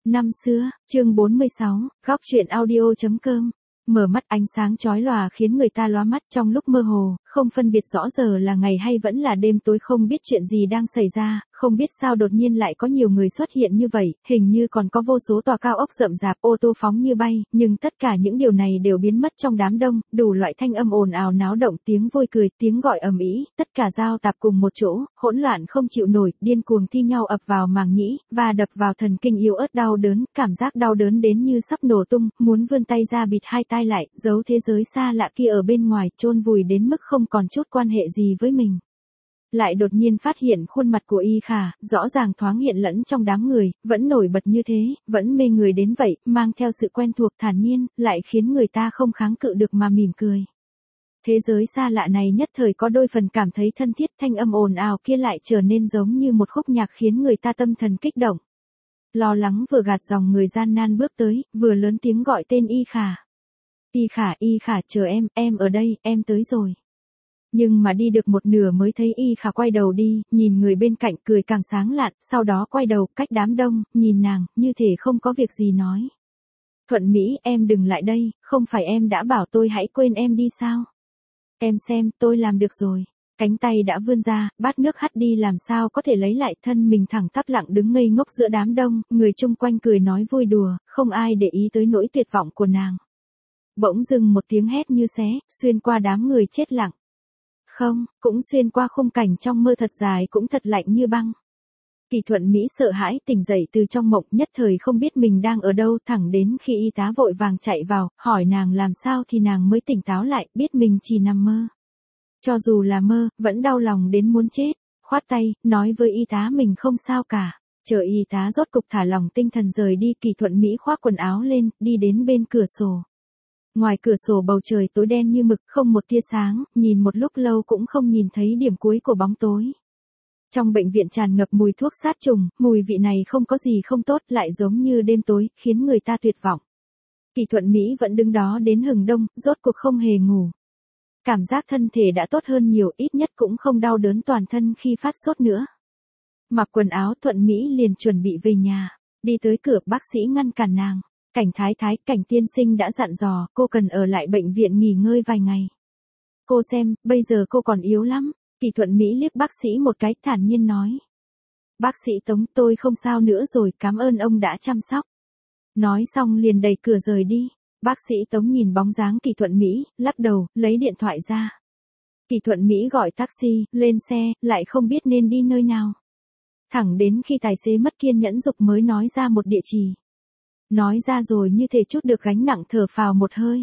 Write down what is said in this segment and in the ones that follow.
Năm xưa, chương 46, góc truyện audio.com. Mở mắt ánh sáng chói lòa khiến người ta lóa mắt trong lúc mơ hồ, không phân biệt rõ giờ là ngày hay vẫn là đêm tối, không biết chuyện gì đang xảy ra, không biết sao đột nhiên lại có nhiều người xuất hiện như vậy, hình như còn có vô số tòa cao ốc rậm rạp, ô tô phóng như bay, nhưng tất cả những điều này đều biến mất trong đám đông, đủ loại thanh âm ồn ào náo động, tiếng vui cười, tiếng gọi ầm ĩ, tất cả giao tạp cùng một chỗ, hỗn loạn không chịu nổi, điên cuồng thi nhau ập vào màng nhĩ, và đập vào thần kinh yếu ớt đau đớn, cảm giác đau đớn đến như sắp nổ tung, muốn vươn tay ra bịt hai tai lại, giấu thế giới xa lạ kia ở bên ngoài, chôn vùi đến mức không còn chút quan hệ gì với mình. Lại đột nhiên phát hiện khuôn mặt của Y Khả, rõ ràng thoáng hiện lẫn trong đám người, vẫn nổi bật như thế, vẫn mê người đến vậy, mang theo sự quen thuộc thản nhiên, lại khiến người ta không kháng cự được mà mỉm cười. Thế giới xa lạ này nhất thời có đôi phần cảm thấy thân thiết, thanh âm ồn ào kia lại trở nên giống như một khúc nhạc khiến người ta tâm thần kích động. Lo lắng vừa gạt dòng người gian nan bước tới, vừa lớn tiếng gọi tên Y Khả. Y Khả chờ em ở đây, em tới rồi. Nhưng mà đi được một nửa mới thấy Y Khả quay đầu đi, nhìn người bên cạnh cười càng sáng lạn, sau đó quay đầu cách đám đông, nhìn nàng, như thể không có việc gì nói. Thuận Mỹ, em đừng lại đây, không phải em đã bảo tôi hãy quên em đi sao? Em xem, tôi làm được rồi. Cánh tay đã vươn ra, bát nước hắt đi làm sao có thể lấy lại, thân mình thẳng tắp lặng đứng ngây ngốc giữa đám đông, người chung quanh cười nói vui đùa, không ai để ý tới nỗi tuyệt vọng của nàng. Bỗng dưng một tiếng hét như xé, xuyên qua đám người chết lặng. Không, cũng xuyên qua khung cảnh trong mơ thật dài cũng thật lạnh như băng. Kỳ Thuận Mỹ sợ hãi tỉnh dậy từ trong mộng, nhất thời không biết mình đang ở đâu, thẳng đến khi y tá vội vàng chạy vào, hỏi nàng làm sao thì nàng mới tỉnh táo lại, biết mình chỉ nằm mơ. Cho dù là mơ, vẫn đau lòng đến muốn chết, khoát tay, nói với y tá mình không sao cả. Chờ y tá rốt cục thả lòng tinh thần rời đi, Kỳ Thuận Mỹ khoác quần áo lên, đi đến bên cửa sổ. Ngoài cửa sổ bầu trời tối đen như mực, không một tia sáng, nhìn một lúc lâu cũng không nhìn thấy điểm cuối của bóng tối. Trong bệnh viện tràn ngập mùi thuốc sát trùng, mùi vị này không có gì không tốt, lại giống như đêm tối, khiến người ta tuyệt vọng. Kỳ Thuận Mỹ vẫn đứng đó đến hừng đông, rốt cuộc không hề ngủ. Cảm giác thân thể đã tốt hơn nhiều, ít nhất cũng không đau đớn toàn thân khi phát sốt nữa. Mặc quần áo, Thuận Mỹ liền chuẩn bị về nhà. Đi tới cửa, bác sĩ ngăn cản nàng. Cảnh Cảnh tiên sinh đã dặn dò, cô cần ở lại bệnh viện nghỉ ngơi vài ngày. Cô xem, bây giờ cô còn yếu lắm. Kỳ Thuận Mỹ liếc bác sĩ một cái, thản nhiên nói. Bác sĩ Tống, tôi không sao nữa rồi, cảm ơn ông đã chăm sóc. Nói xong liền đẩy cửa rời đi. Bác sĩ Tống nhìn bóng dáng Kỳ Thuận Mỹ, lắc đầu, lấy điện thoại ra. Kỳ Thuận Mỹ gọi taxi, lên xe, lại không biết nên đi nơi nào. Thẳng đến khi tài xế mất kiên nhẫn giục mới nói ra một địa chỉ. Nói ra rồi như thể chút được gánh nặng, thở phào một hơi.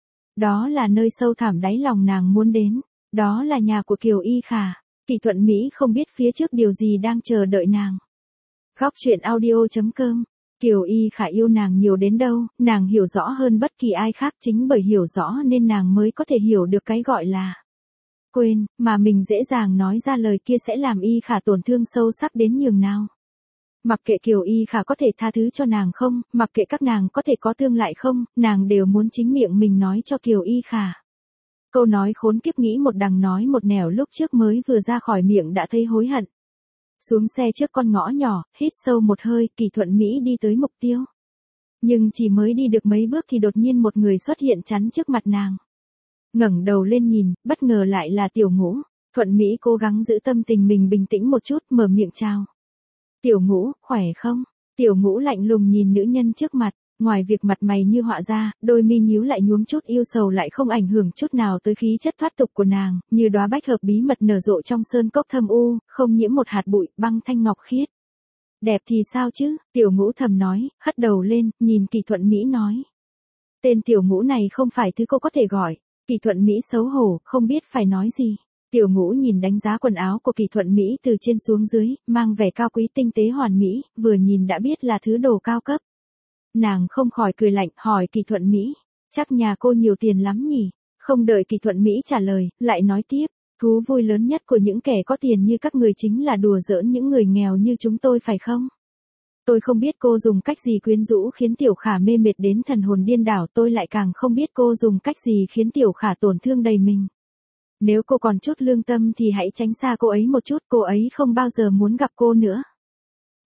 Đó là nơi sâu thẳm đáy lòng nàng muốn đến. Đó là nhà của Kiều Y Khả. Kỳ Thuận Mỹ không biết phía trước điều gì đang chờ đợi nàng. Góc truyện audio.com. Kiều Y Khả yêu nàng nhiều đến đâu, nàng hiểu rõ hơn bất kỳ ai khác, chính bởi hiểu rõ nên nàng mới có thể hiểu được cái gọi là quên, mà mình dễ dàng nói ra lời kia sẽ làm Y Khả tổn thương sâu sắc đến nhường nào. Mặc kệ Kiều Y Khả có thể tha thứ cho nàng không, mặc kệ các nàng có thể có tương lại không, nàng đều muốn chính miệng mình nói cho Kiều Y Khả. Câu nói khốn kiếp nghĩ một đằng nói một nẻo lúc trước mới vừa ra khỏi miệng đã thấy hối hận. Xuống xe trước con ngõ nhỏ, hít sâu một hơi, Kỳ Thuận Mỹ đi tới mục tiêu. Nhưng chỉ mới đi được mấy bước thì đột nhiên một người xuất hiện chắn trước mặt nàng. Ngẩng đầu lên nhìn, bất ngờ lại là Tiểu Ngũ. Thuận Mỹ cố gắng giữ tâm tình mình bình tĩnh một chút, mở miệng chào. Tiểu Ngũ, khỏe không? Tiểu Ngũ lạnh lùng nhìn nữ nhân trước mặt. Ngoài việc mặt mày như họa ra, đôi mi nhíu lại nhuốm chút yêu sầu lại không ảnh hưởng chút nào tới khí chất thoát tục của nàng, như đóa bách hợp bí mật nở rộ trong sơn cốc thâm u, không nhiễm một hạt bụi, băng thanh ngọc khiết. Đẹp thì sao chứ, Tiểu Ngũ thầm nói, hất đầu lên, nhìn Kỳ Thuận Mỹ nói. Tên Tiểu Ngũ này không phải thứ cô có thể gọi. Kỳ Thuận Mỹ xấu hổ, không biết phải nói gì. Tiểu Ngũ nhìn đánh giá quần áo của Kỳ Thuận Mỹ từ trên xuống dưới, mang vẻ cao quý tinh tế hoàn mỹ, vừa nhìn đã biết là thứ đồ cao cấp. Nàng không khỏi cười lạnh, hỏi Kỳ Thuận Mỹ, chắc nhà cô nhiều tiền lắm nhỉ? Không đợi Kỳ Thuận Mỹ trả lời, lại nói tiếp, thú vui lớn nhất của những kẻ có tiền như các người chính là đùa giỡn những người nghèo như chúng tôi phải không? Tôi không biết cô dùng cách gì quyến rũ khiến Tiểu Khả mê mệt đến thần hồn điên đảo, tôi lại càng không biết cô dùng cách gì khiến Tiểu Khả tổn thương đầy mình. Nếu cô còn chút lương tâm thì hãy tránh xa cô ấy một chút, cô ấy không bao giờ muốn gặp cô nữa.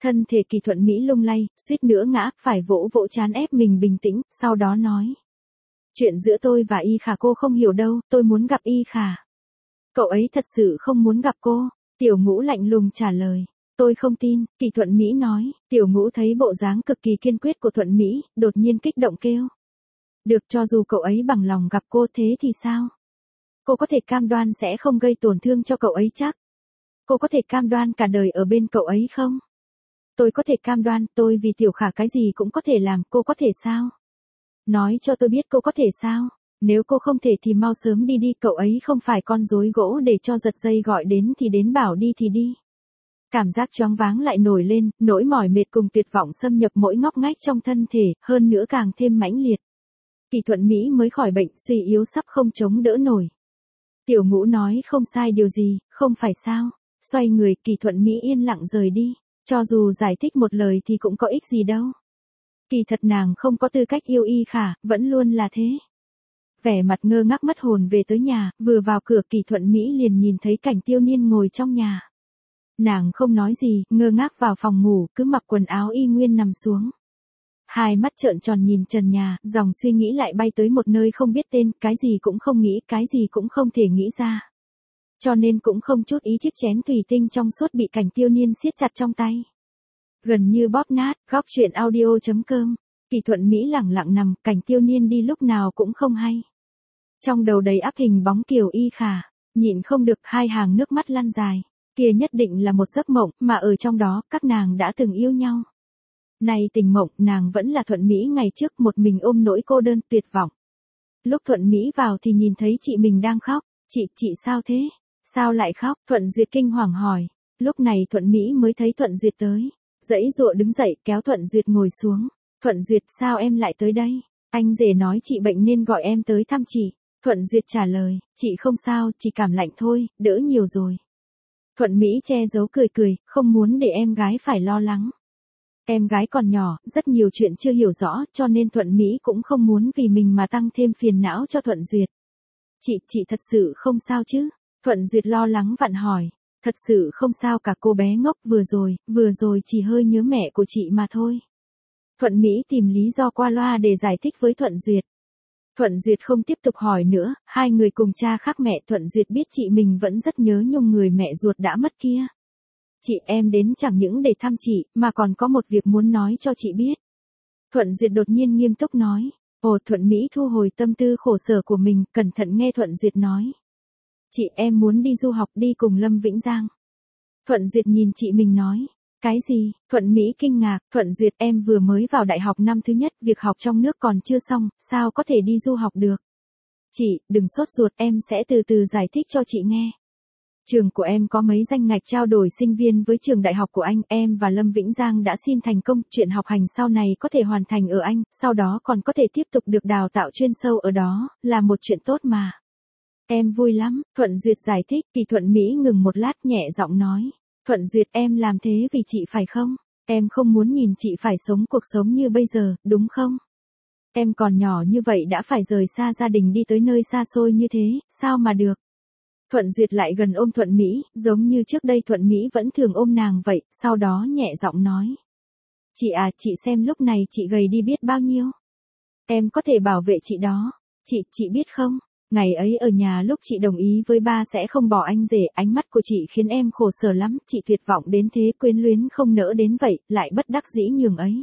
Thân thể Kỳ Thuận Mỹ lung lay, suýt nữa ngã, phải vỗ vỗ trán ép mình bình tĩnh, sau đó nói. Chuyện giữa tôi và Y Khả cô không hiểu đâu, tôi muốn gặp Y Khả. Cậu ấy thật sự không muốn gặp cô. Tiểu Ngũ lạnh lùng trả lời. Tôi không tin, Kỳ Thuận Mỹ nói. Tiểu Ngũ thấy bộ dáng cực kỳ kiên quyết của Thuận Mỹ, đột nhiên kích động kêu. Được, cho dù cậu ấy bằng lòng gặp cô thế thì sao? Cô có thể cam đoan sẽ không gây tổn thương cho cậu ấy chắc? Cô có thể cam đoan cả đời ở bên cậu ấy không? Tôi có thể cam đoan, tôi vì Tiểu Khả cái gì cũng có thể làm, cô có thể sao? Nói cho tôi biết cô có thể sao? Nếu cô không thể thì mau sớm đi đi, cậu ấy không phải con rối gỗ để cho giật dây gọi đến thì đến, bảo đi thì đi. Cảm giác choáng váng lại nổi lên, nỗi mỏi mệt cùng tuyệt vọng xâm nhập mỗi ngóc ngách trong thân thể, hơn nữa càng thêm mãnh liệt. Kỳ Thuận Mỹ mới khỏi bệnh, suy yếu sắp không chống đỡ nổi. Tiểu Ngũ nói không sai điều gì, không phải sao? Xoay người, Kỳ Thuận Mỹ yên lặng rời đi. Cho dù giải thích một lời thì cũng có ích gì đâu. Kỳ thật nàng không có tư cách yêu Y Khả, vẫn luôn là thế. Vẻ mặt ngơ ngác mất hồn về tới nhà, vừa vào cửa Kỳ Thuận Mỹ liền nhìn thấy Cảnh Tiêu Niên ngồi trong nhà. Nàng không nói gì, ngơ ngác vào phòng ngủ, cứ mặc quần áo y nguyên nằm xuống. Hai mắt trợn tròn nhìn trần nhà, dòng suy nghĩ lại bay tới một nơi không biết tên, cái gì cũng không nghĩ, cái gì cũng không thể nghĩ ra. Cho nên cũng không chút ý chiếc chén thủy tinh trong suốt bị Cảnh Tiêu Niên siết chặt trong tay. Gần như bóp nát, góc chuyện audio.com. Kỳ Thuận Mỹ lẳng lặng nằm, Cảnh Tiêu Niên đi lúc nào cũng không hay. Trong đầu đầy ắp hình bóng Kiều Y Khả, nhịn không được hai hàng nước mắt lăn dài. Kia nhất định là một giấc mộng, mà ở trong đó, các nàng đã từng yêu nhau. Này tình mộng, nàng vẫn là Thuận Mỹ ngày trước, một mình ôm nỗi cô đơn, tuyệt vọng. Lúc Thuận Mỹ vào thì nhìn thấy chị mình đang khóc. Chị sao thế? Sao lại khóc? Thuận Duyệt kinh hoàng hỏi. Lúc này Thuận Mỹ mới thấy Thuận Duyệt tới. Dãy dụa đứng dậy, kéo Thuận Duyệt ngồi xuống. Thuận Duyệt, sao em lại tới đây? Anh rể nói chị bệnh nên gọi em tới thăm chị. Thuận Duyệt trả lời, chị không sao, chỉ cảm lạnh thôi, đỡ nhiều rồi. Thuận Mỹ che giấu cười cười, không muốn để em gái phải lo lắng. Em gái còn nhỏ, rất nhiều chuyện chưa hiểu rõ, cho nên Thuận Mỹ cũng không muốn vì mình mà tăng thêm phiền não cho Thuận Duyệt. Chị thật sự không sao chứ? Thuận Duyệt lo lắng vặn hỏi. Thật sự không sao cả cô bé ngốc, vừa rồi chỉ hơi nhớ mẹ của chị mà thôi. Thuận Mỹ tìm lý do qua loa để giải thích với Thuận Duyệt. Thuận Duyệt không tiếp tục hỏi nữa, hai người cùng cha khác mẹ. Thuận Duyệt biết chị mình vẫn rất nhớ nhung người mẹ ruột đã mất kia. Chị, em đến chẳng những để thăm chị, mà còn có một việc muốn nói cho chị biết. Thuận Duyệt đột nhiên nghiêm túc nói. Ồ, Thuận Mỹ thu hồi tâm tư khổ sở của mình, cẩn thận nghe Thuận Duyệt nói. Chị, em muốn đi du học, đi cùng Lâm Vĩnh Giang. Thuận Duyệt nhìn chị mình nói. Cái gì? Thuận Mỹ kinh ngạc. Thuận Duyệt, em vừa mới vào đại học năm thứ nhất, việc học trong nước còn chưa xong, sao có thể đi du học được? Chị, đừng sốt ruột, em sẽ từ từ giải thích cho chị nghe. Trường của em có mấy danh ngạch trao đổi sinh viên với trường đại học của anh, em và Lâm Vĩnh Giang đã xin thành công, chuyện học hành sau này có thể hoàn thành ở Anh, sau đó còn có thể tiếp tục được đào tạo chuyên sâu ở đó, là một chuyện tốt mà. Em vui lắm, Thuận Duyệt giải thích. Kỳ Thuận Mỹ ngừng một lát, nhẹ giọng nói. Thuận Duyệt, em làm thế vì chị phải không? Em không muốn nhìn chị phải sống cuộc sống như bây giờ, đúng không? Em còn nhỏ như vậy đã phải rời xa gia đình đi tới nơi xa xôi như thế, sao mà được? Thuận Duyệt lại gần ôm Thuận Mỹ, giống như trước đây Thuận Mỹ vẫn thường ôm nàng vậy, sau đó nhẹ giọng nói. Chị à, chị xem lúc này chị gầy đi biết bao nhiêu. Em có thể bảo vệ chị đó. Chị biết không? Ngày ấy ở nhà lúc chị đồng ý với ba sẽ không bỏ anh rể, ánh mắt của chị khiến em khổ sở lắm, chị tuyệt vọng đến thế, quyến luyến không nỡ đến vậy, lại bất đắc dĩ nhường ấy.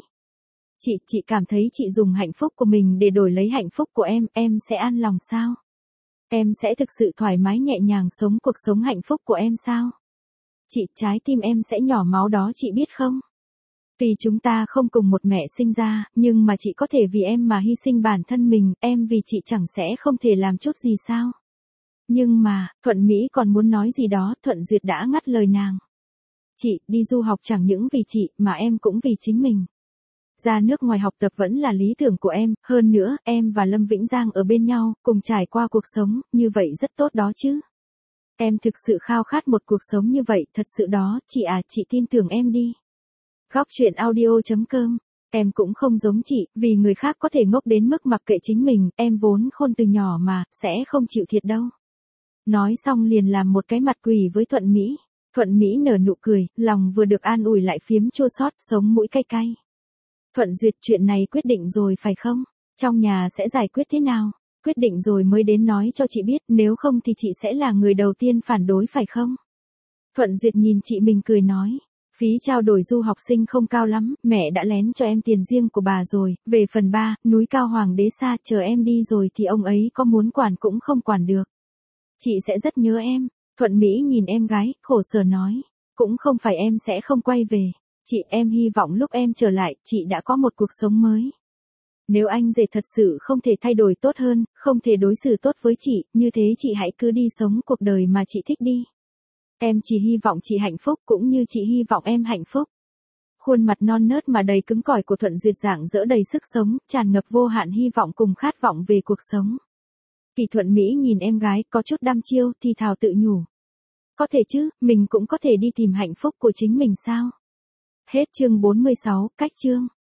Chị cảm thấy chị dùng hạnh phúc của mình để đổi lấy hạnh phúc của em sẽ an lòng sao? Em sẽ thực sự thoải mái nhẹ nhàng sống cuộc sống hạnh phúc của em sao? Chị, trái tim em sẽ nhỏ máu đó, chị biết không? Vì chúng ta không cùng một mẹ sinh ra, nhưng mà chị có thể vì em mà hy sinh bản thân mình, em vì chị chẳng sẽ không thể làm chút gì sao? Nhưng mà, Thuận Mỹ còn muốn nói gì đó, Thuận Duyệt đã ngắt lời nàng. Chị, đi du học chẳng những vì chị, mà em cũng vì chính mình. Ra nước ngoài học tập vẫn là lý tưởng của em, hơn nữa, em và Lâm Vĩnh Giang ở bên nhau, cùng trải qua cuộc sống, như vậy rất tốt đó chứ. Em thực sự khao khát một cuộc sống như vậy, thật sự đó, chị à, chị tin tưởng em đi. Góc chuyện audio.com. Em cũng không giống chị, vì người khác có thể ngốc đến mức mặc kệ chính mình, em vốn khôn từ nhỏ mà, sẽ không chịu thiệt đâu. Nói xong liền làm một cái mặt quỷ với Thuận Mỹ. Thuận Mỹ nở nụ cười, lòng vừa được an ủi lại phiếm chua xót, sống mũi cay cay. Thuận Duyệt, chuyện này quyết định rồi phải không? Trong nhà sẽ giải quyết thế nào? Quyết định rồi mới đến nói cho chị biết, nếu không thì chị sẽ là người đầu tiên phản đối phải không? Thuận Duyệt nhìn chị mình cười nói. Phí trao đổi du học sinh không cao lắm, mẹ đã lén cho em tiền riêng của bà rồi, về phần ba, núi cao hoàng đế xa, chờ em đi rồi thì ông ấy có muốn quản cũng không quản được. Chị sẽ rất nhớ em. Thuận Mỹ nhìn em gái, khổ sở nói. Cũng không phải em sẽ không quay về. Em hy vọng lúc em trở lại, chị đã có một cuộc sống mới. Nếu anh rể thật sự không thể thay đổi tốt hơn, không thể đối xử tốt với chị, như thế chị hãy cứ đi sống cuộc đời mà chị thích đi. Em chỉ hy vọng chị hạnh phúc cũng như chị hy vọng em hạnh phúc. Khuôn mặt non nớt mà đầy cứng cỏi của Thuận Duyệt rạng rỡ đầy sức sống, tràn ngập vô hạn hy vọng cùng khát vọng về cuộc sống. Kỳ Thuận Mỹ nhìn em gái có chút đăm chiêu thì thào tự nhủ. Có thể chứ, mình cũng có thể đi tìm hạnh phúc của chính mình sao? Hết chương 46, cách chương.